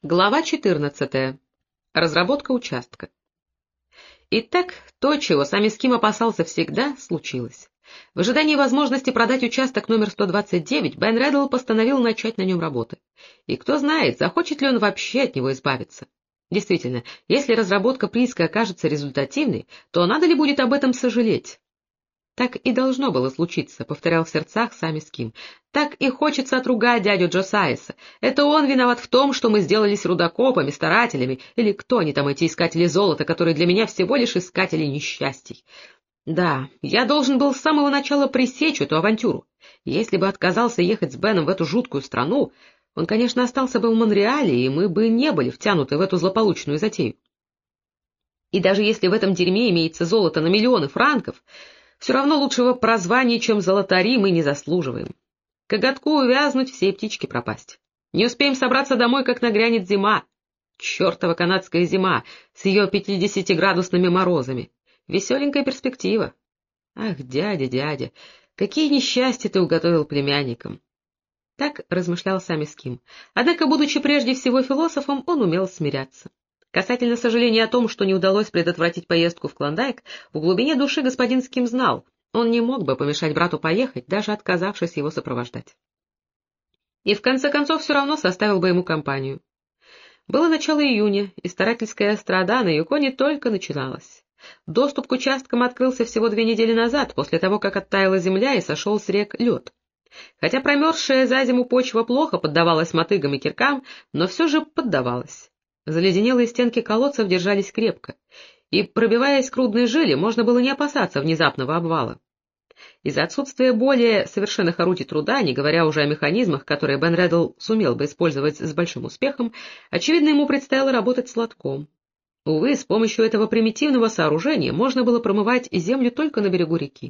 Глава 14. Разработка участка. Итак, то, чего сам Иским опасался всегда, случилось. В ожидании возможности продать участок номер 129, Бен Реддл постановил начать на нем работы. И кто знает, захочет ли он вообще от него избавиться. Действительно, если разработка прииска окажется результативной, то надо ли будет об этом сожалеть? Так и должно было случиться, — повторял в сердцах сам Иским. Так и хочется отругать дядю Джосайса. Это он виноват в том, что мы сделались рудокопами, старателями, или кто они там, эти искатели золота, которые для меня всего лишь искатели несчастий. Да, я должен был с самого начала пресечь эту авантюру. Если бы отказался ехать с Беном в эту жуткую страну, он, конечно, остался бы в Монреале, и мы бы не были втянуты в эту злополучную затею. И даже если в этом дерьме имеется золото на миллионы франков, все равно лучшего прозвания, чем золотари, мы не заслуживаем. Коготку увязнуть, всей птички пропасть. Не успеем собраться домой, как нагрянет зима. Чертова канадская зима с ее 50-градусными морозами. Веселенькая перспектива. Ах, дядя, дядя, какие несчастья ты уготовил племянникам. Так размышлял сам Иским. Однако, будучи прежде всего философом, он умел смиряться. Касательно сожаления о том, что не удалось предотвратить поездку в Клондайк, в глубине души господин Ским знал, он не мог бы помешать брату поехать, даже отказавшись его сопровождать. И в конце концов все равно составил бы ему компанию. Было начало июня, и старательская страда на Юконе только начиналась. Доступ к участкам открылся всего 2 недели назад, после того, как оттаяла земля и сошел с рек лед. Хотя промерзшая за зиму почва плохо поддавалась мотыгам и киркам, но все же поддавалась. Заледенелые стенки колодцев держались крепко, и, пробиваясь к рудной жиле, можно было не опасаться внезапного обвала. Из-за отсутствия более совершенных орудий труда, не говоря уже о механизмах, которые Бен Реддл сумел бы использовать с большим успехом, очевидно, ему предстояло работать с лотком. Увы, с помощью этого примитивного сооружения можно было промывать землю только на берегу реки.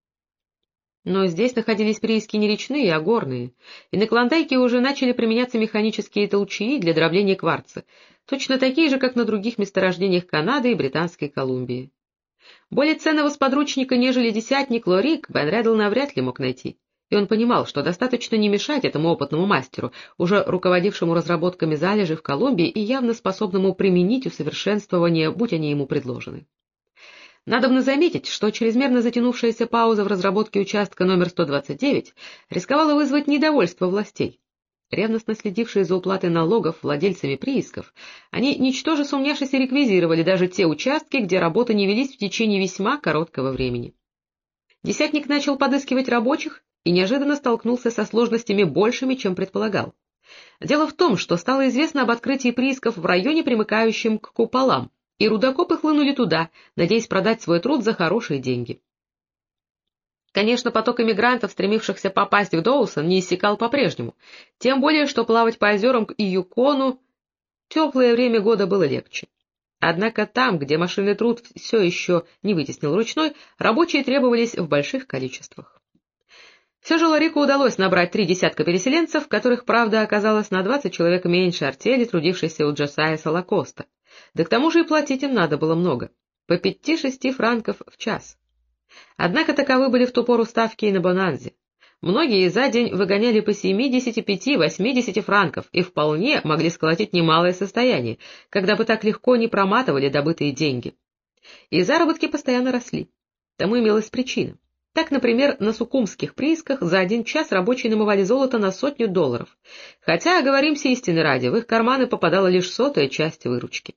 Но здесь находились прииски не речные, а горные, и на Клондайке уже начали применяться механические толчии для дробления кварца, точно такие же, как на других месторождениях Канады и Британской Колумбии. Более ценного сподручника, нежели десятник Лорик, Бен Реддл навряд ли мог найти, и он понимал, что достаточно не мешать этому опытному мастеру, уже руководившему разработками залежей в Колумбии и явно способному применить усовершенствования, будь они ему предложены. Надобно заметить, что чрезмерно затянувшаяся пауза в разработке участка номер 129 рисковала вызвать недовольство властей. Ревностно следившие за уплатой налогов владельцами приисков, они, ничтоже сумняшись, реквизировали даже те участки, где работы не велись в течение весьма короткого времени. Десятник начал подыскивать рабочих и неожиданно столкнулся со сложностями большими, чем предполагал. Дело в том, что стало известно об открытии приисков в районе, примыкающем к куполам, и рудокопы хлынули туда, надеясь продать свой труд за хорошие деньги. Конечно, поток эмигрантов, стремившихся попасть в Доусон, не иссякал по-прежнему, тем более, что плавать по озерам и Юкону в теплое время года было легче. Однако там, где машинный труд все еще не вытеснил ручной, рабочие требовались в больших количествах. Все же Лорику удалось набрать 3 десятка переселенцев, которых, правда, оказалось на 20 человек меньше артели, трудившейся у Джосайса Лакоста. Да к тому же и платить им надо было много, по 5-6 франков в час. Однако таковы были в ту пору ставки и на Бонанзе. Многие за день выгоняли по 75-80 франков и вполне могли сколотить немалое состояние, когда бы так легко не проматывали добытые деньги. И заработки постоянно росли. Тому имелась причина. Так, например, на суккумских приисках за 1 час рабочие намывали золото на $100, хотя, оговоримся истины ради, в их карманы попадала лишь 100-я часть выручки.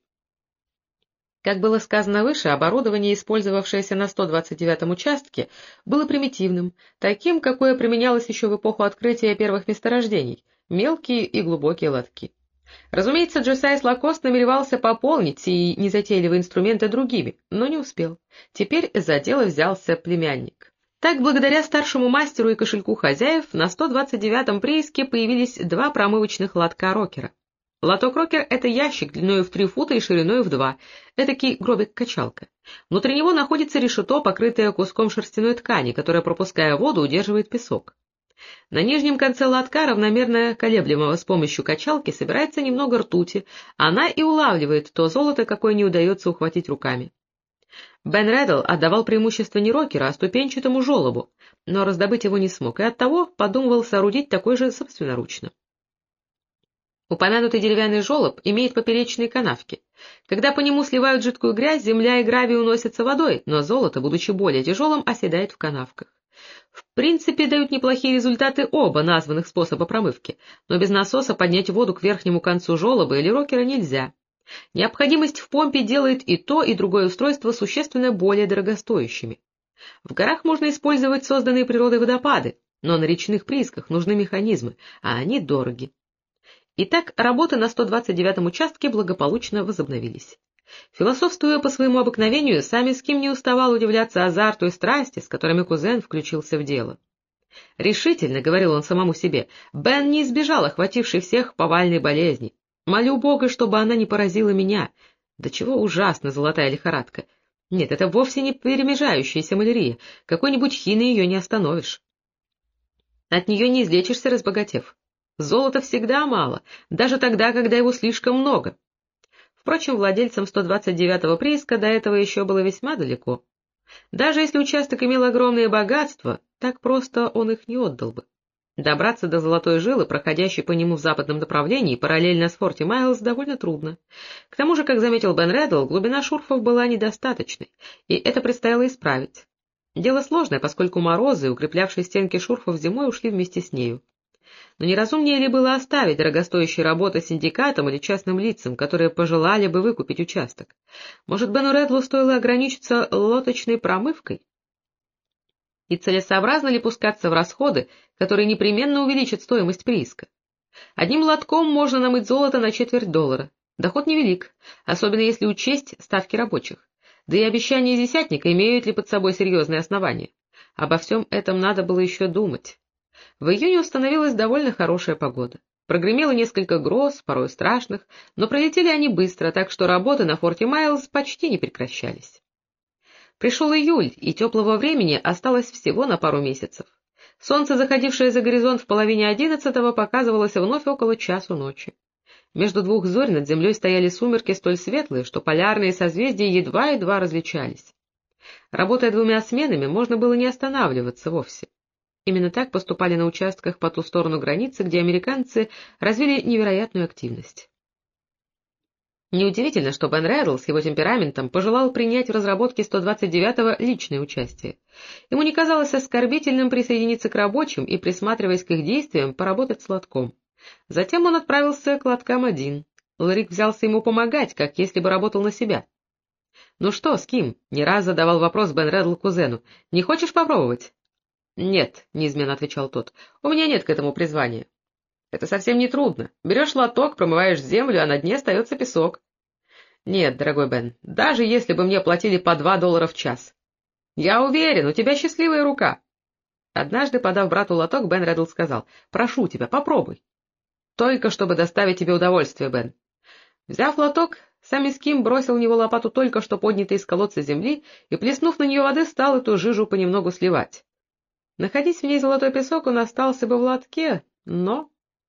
Как было сказано выше, оборудование, использовавшееся на 129-м участке, было примитивным, таким, какое применялось еще в эпоху открытия первых месторождений — мелкие и глубокие лотки. Разумеется, Джосайс Лакост намеревался пополнить сии незатейливые инструменты другими, но не успел. Теперь за дело взялся племянник. Так, благодаря старшему мастеру и кошельку хозяев, на 129-м прииске появились 2 промывочных лотка рокера. Лоток-рокер — это ящик длиной в 3 фута и шириной в 2, этакий гробик-качалка. Внутри него находится решето, покрытое куском шерстяной ткани, которая, пропуская воду, удерживает песок. На нижнем конце лотка, равномерно колеблемого с помощью качалки, собирается немного ртути, она и улавливает то золото, какое не удается ухватить руками. Бен Реддл отдавал преимущество не рокеру, а ступенчатому желобу, но раздобыть его не смог, и оттого подумывал соорудить такой же собственноручно. Упомянутый деревянный желоб имеет поперечные канавки. Когда по нему сливают жидкую грязь, земля и гравий уносятся водой, но золото, будучи более тяжелым, оседает в канавках. В принципе, дают неплохие результаты оба названных способа промывки, но без насоса поднять воду к верхнему концу желоба или рокера нельзя. Необходимость в помпе делает и то, и другое устройство существенно более дорогостоящими. В горах можно использовать созданные природой водопады, но на речных приисках нужны механизмы, а они дороги. Итак, работы на 129-м участке благополучно возобновились. Философствуя по своему обыкновению, Самиским не уставал удивляться азарту и страсти, с которыми кузен включился в дело. «Решительно, — говорил он самому себе, — Бен не избежал охватившей всех повальной болезни. Молю Бога, чтобы она не поразила меня. Да чего ужасно золотая лихорадка! Нет, это вовсе не перемежающаяся малярия, какой-нибудь хиной ее не остановишь. От нее не излечишься, разбогатев. Золота всегда мало, даже тогда, когда его слишком много». Впрочем, владельцам 129-го прииска до этого еще было весьма далеко. Даже если участок имел огромные богатства, так просто он их не отдал бы. Добраться до золотой жилы, проходящей по нему в западном направлении, параллельно с Форти Майлз, довольно трудно. К тому же, как заметил Бен Реддл, глубина шурфов была недостаточной, и это предстояло исправить. Дело сложное, поскольку морозы, укреплявшие стенки шурфов зимой, ушли вместе с нею. Но не разумнее ли было оставить дорогостоящие работы синдикатам или частным лицам, которые пожелали бы выкупить участок? Может, Бену Реддлу стоило ограничиться лодочной промывкой? И целесообразно ли пускаться в расходы, которые непременно увеличат стоимость прииска? Одним лотком можно намыть золото на $0,25. Доход невелик, особенно если учесть ставки рабочих. Да и обещания десятника имеют ли под собой серьезные основания? Обо всем этом надо было еще думать. В июне установилась довольно хорошая погода. Прогремело несколько гроз, порой страшных, но пролетели они быстро, так что работы на Форти Майлз почти не прекращались. Пришел июль, и теплого времени осталось всего на пару месяцев. Солнце, заходившее за горизонт в половине 11-го, показывалось вновь около часу ночи. Между двух зорь над землей стояли сумерки столь светлые, что полярные созвездия едва-едва различались. Работая двумя сменами, можно было не останавливаться вовсе. Именно так поступали на участках по ту сторону границы, где американцы развили невероятную активность. Неудивительно, что Бен Реддл с его темпераментом пожелал принять в разработке 129-го личное участие. Ему не казалось оскорбительным присоединиться к рабочим и, присматриваясь к их действиям, поработать с лотком. Затем он отправился к лоткам один. Ларик взялся ему помогать, как если бы работал на себя. — Ну что, Ским? — не раз задавал вопрос Бен Реддл кузену. — Не хочешь попробовать? — Нет, — неизменно отвечал тот, — у меня нет к этому призвания. — Это совсем не трудно. Берешь лоток, промываешь землю, а на дне остается песок. — Нет, дорогой Бен, даже если бы мне платили по $2 в час. — Я уверен, у тебя счастливая рука. Однажды, подав брату лоток, Бен Реддл сказал: — Прошу тебя, попробуй. — Только чтобы доставить тебе удовольствие, Бен. Взяв лоток, Самиским бросил в него лопату только что поднятой из колодца земли и, плеснув на нее воды, стал эту жижу понемногу сливать. Находясь в ней золотой песок, он остался бы в лотке, но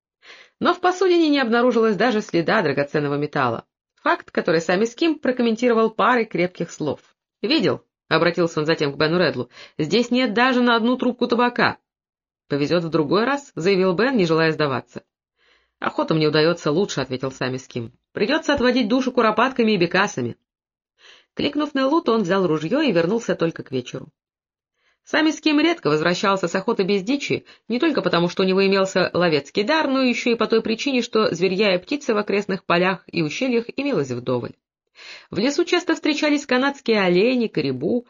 в посудине не обнаружилось даже следа драгоценного металла. Факт, который Самиским прокомментировал парой крепких слов. — Видел? — обратился он затем к Бену Реддлу. — Здесь нет даже на одну трубку табака. — Повезет в другой раз, — заявил Бен, не желая сдаваться. — Охота мне удается лучше, — ответил Самиским. — Придется отводить душу куропатками и бекасами. Кликнув на лут, он взял ружье и вернулся только к вечеру. Самиским редко возвращался с охоты без дичи, не только потому, что у него имелся ловецкий дар, но еще и по той причине, что зверья и птицы в окрестных полях и ущельях имелось вдоволь. В лесу часто встречались канадские олени, карибу.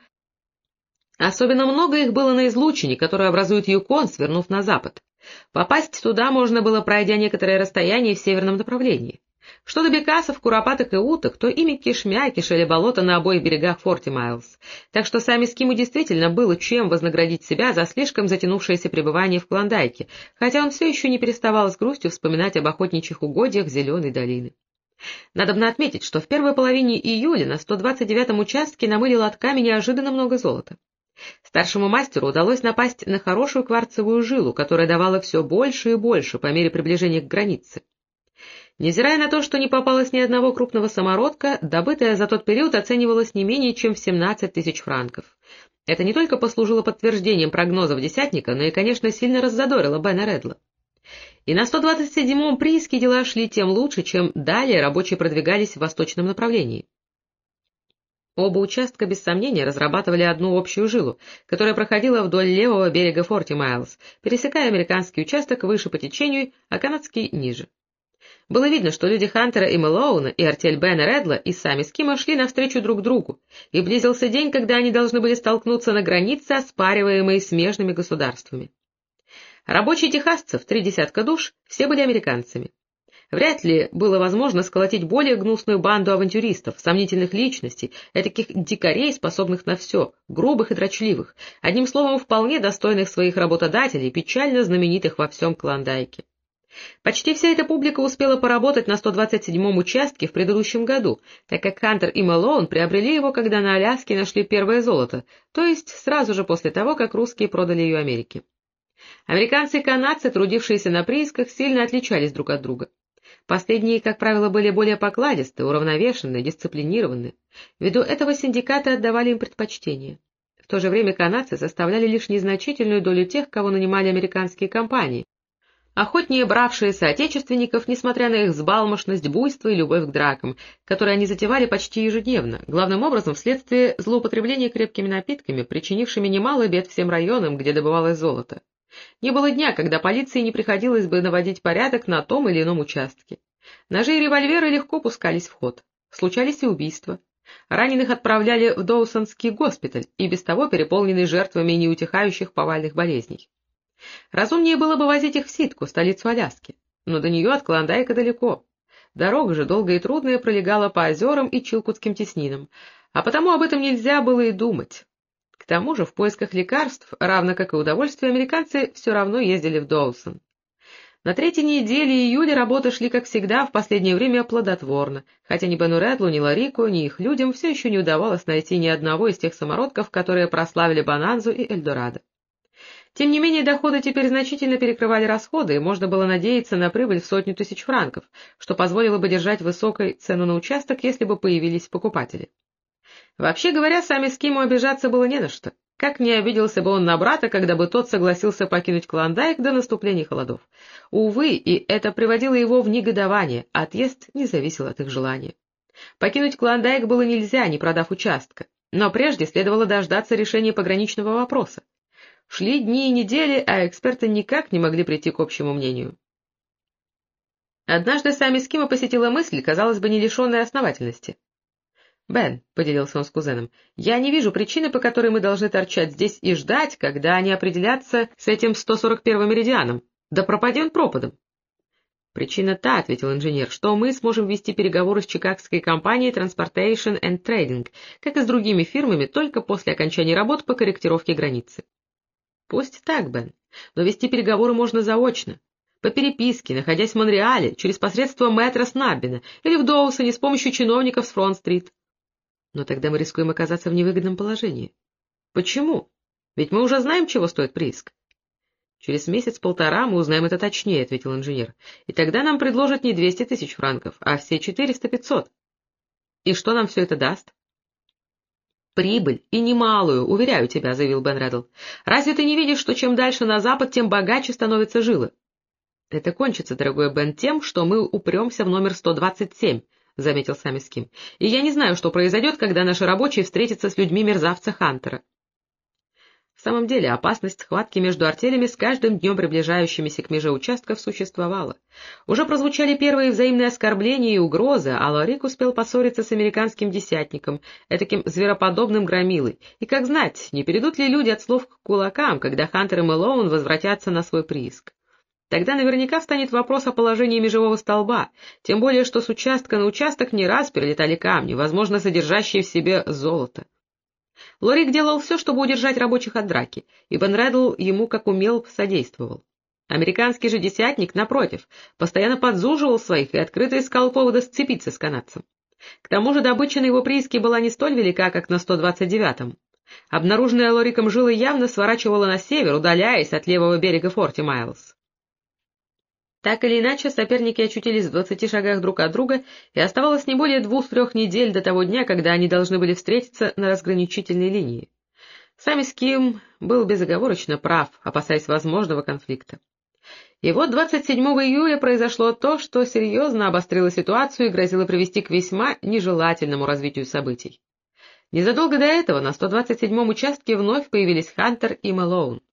Особенно много их было на излучине, которую образует Юкон, свернув на запад. Попасть туда можно было, пройдя некоторое расстояние в северном направлении. Что до бекасов, куропаток и уток, то ими кишмя кишели болота на обоих берегах Форти Майлз, так что Самискиму действительно было чем вознаградить себя за слишком затянувшееся пребывание в Клондайке, хотя он все еще не переставал с грустью вспоминать об охотничьих угодьях Зеленой долины. Надобно отметить, что в первой половине июля на 129-м участке намыли лотками неожиданно много золота. Старшему мастеру удалось напасть на хорошую кварцевую жилу, которая давала все больше и больше по мере приближения к границе. Невзирая на то, что не попалось ни одного крупного самородка, добытое за тот период оценивалось не менее чем в 17 000 франков. Это не только послужило подтверждением прогнозов десятника, но и, конечно, сильно раззадорило Бена Реддла. И на 127-м прииске дела шли тем лучше, чем далее рабочие продвигались в восточном направлении. Оба участка, без сомнения, разрабатывали одну общую жилу, которая проходила вдоль левого берега Форти Майлз, пересекая американский участок выше по течению, а канадский ниже. Было видно, что люди Хантера и Мэлоуна, и артель Бена Редла, и сами Скима шли навстречу друг другу, и близился день, когда они должны были столкнуться на границе, оспариваемой смежными государствами. Рабочие техасцев, 30 душ, все были американцами. Вряд ли было возможно сколотить более гнусную банду авантюристов, сомнительных личностей, этаких дикарей, способных на все, грубых и дрочливых, одним словом, вполне достойных своих работодателей, печально знаменитых во всем Клондайке. Почти вся эта публика успела поработать на 127-м участке в предыдущем году, так как Хантер и Мэлоун приобрели его, когда на Аляске нашли первое золото, то есть сразу же после того, как русские продали ее Америке. Американцы и канадцы, трудившиеся на приисках, сильно отличались друг от друга. Последние, как правило, были более покладисты, уравновешенные, дисциплинированные. Ввиду этого синдикаты отдавали им предпочтение. В то же время канадцы составляли лишь незначительную долю тех, кого нанимали американские компании, охотнее бравшие соотечественников, несмотря на их взбалмошность, буйство и любовь к дракам, которые они затевали почти ежедневно, главным образом вследствие злоупотребления крепкими напитками, причинившими немало бед всем районам, где добывалось золото. Не было дня, когда полиции не приходилось бы наводить порядок на том или ином участке. Ножи и револьверы легко пускались в ход. Случались и убийства. Раненых отправляли в Доусонский госпиталь, и без того переполненный жертвами неутихающих повальных болезней. Разумнее было бы возить их в Ситку, столицу Аляски, но до нее от Клондайка далеко. Дорога же долгая и трудная пролегала по озерам и чилкутским теснинам, а потому об этом нельзя было и думать. К тому же в поисках лекарств, равно как и удовольствия, американцы все равно ездили в Доусон. На третьей неделе июля работы шли, как всегда, в последнее время плодотворно, хотя ни Бену Редлу, ни Ларику, ни их людям все еще не удавалось найти ни одного из тех самородков, которые прославили Бонанзу и Эльдорадо. Тем не менее, доходы теперь значительно перекрывали расходы, и можно было надеяться на прибыль в 100 000 франков, что позволило бы держать высокой цену на участок, если бы появились покупатели. Вообще говоря, сами Скиму обижаться было не на что. Как не обиделся бы он на брата, когда бы тот согласился покинуть Клондайк до наступления холодов. Увы, и это приводило его в негодование, а отъезд не зависел от их желания. Покинуть Клондайк было нельзя, не продав участка, но прежде следовало дождаться решения пограничного вопроса. Шли дни и недели, а эксперты никак не могли прийти к общему мнению. Однажды сами Скима посетила мысль, казалось бы, не лишенная основательности. «Бен», — поделился он с кузеном, — «я не вижу причины, по которой мы должны торчать здесь и ждать, когда они определятся с этим 141-м меридианом. Да пропади он пропадом». «Причина та», — ответил инженер, — «что мы сможем вести переговоры с чикагской компанией Transportation and Trading, как и с другими фирмами, только после окончания работ по корректировке границы». «Пусть так, Бен, но вести переговоры можно заочно, по переписке, находясь в Монреале, через посредство мэтра Снаббина или в Доусоне с помощью чиновников с Фронт-стрит». «Но тогда мы рискуем оказаться в невыгодном положении». «Почему? Ведь мы уже знаем, чего стоит прииск». «Через месяц-полтора мы узнаем это точнее», — ответил инженер, «и тогда нам предложат не 200 000 франков, а все 400-500. И что нам все это даст?» «Прибыль, и немалую, уверяю тебя», — заявил Бен Редл. «Разве ты не видишь, что чем дальше на запад, тем богаче становится жила?» «Это кончится, дорогой Бен, тем, что мы упремся в номер 127», — заметил сами Ским, — «и я не знаю, что произойдет, когда наши рабочие встретятся с людьми мерзавца Хантера». В самом деле, опасность схватки между артелями с каждым днем приближающимися к меже участков существовала. Уже прозвучали первые взаимные оскорбления и угрозы, а Ларик успел поссориться с американским десятником, этаким звероподобным громилой, и, как знать, не перейдут ли люди от слов к кулакам, когда Хантер и Мэлоун возвратятся на свой прииск. Тогда наверняка встанет вопрос о положении межевого столба, тем более что с участка на участок не раз перелетали камни, возможно, содержащие в себе золото. Лорик делал все, чтобы удержать рабочих от драки, и Бен Редл ему как умел содействовал. Американский же десятник, напротив, постоянно подзуживал своих и открыто искал повода сцепиться с канадцем. К тому же добыча на его прииске была не столь велика, как на 129-м. Обнаруженная Лориком жила явно сворачивала на север, удаляясь от левого берега Форти Майлз. Так или иначе, соперники очутились в 20 шагах друг от друга, и оставалось не более 2-3 недель до того дня, когда они должны были встретиться на разграничительной линии. Сами Ским был безоговорочно прав, опасаясь возможного конфликта. И вот 27 июля произошло то, что серьезно обострило ситуацию и грозило привести к весьма нежелательному развитию событий. Незадолго до этого на 127-м участке вновь появились Хантер и Мэлоун.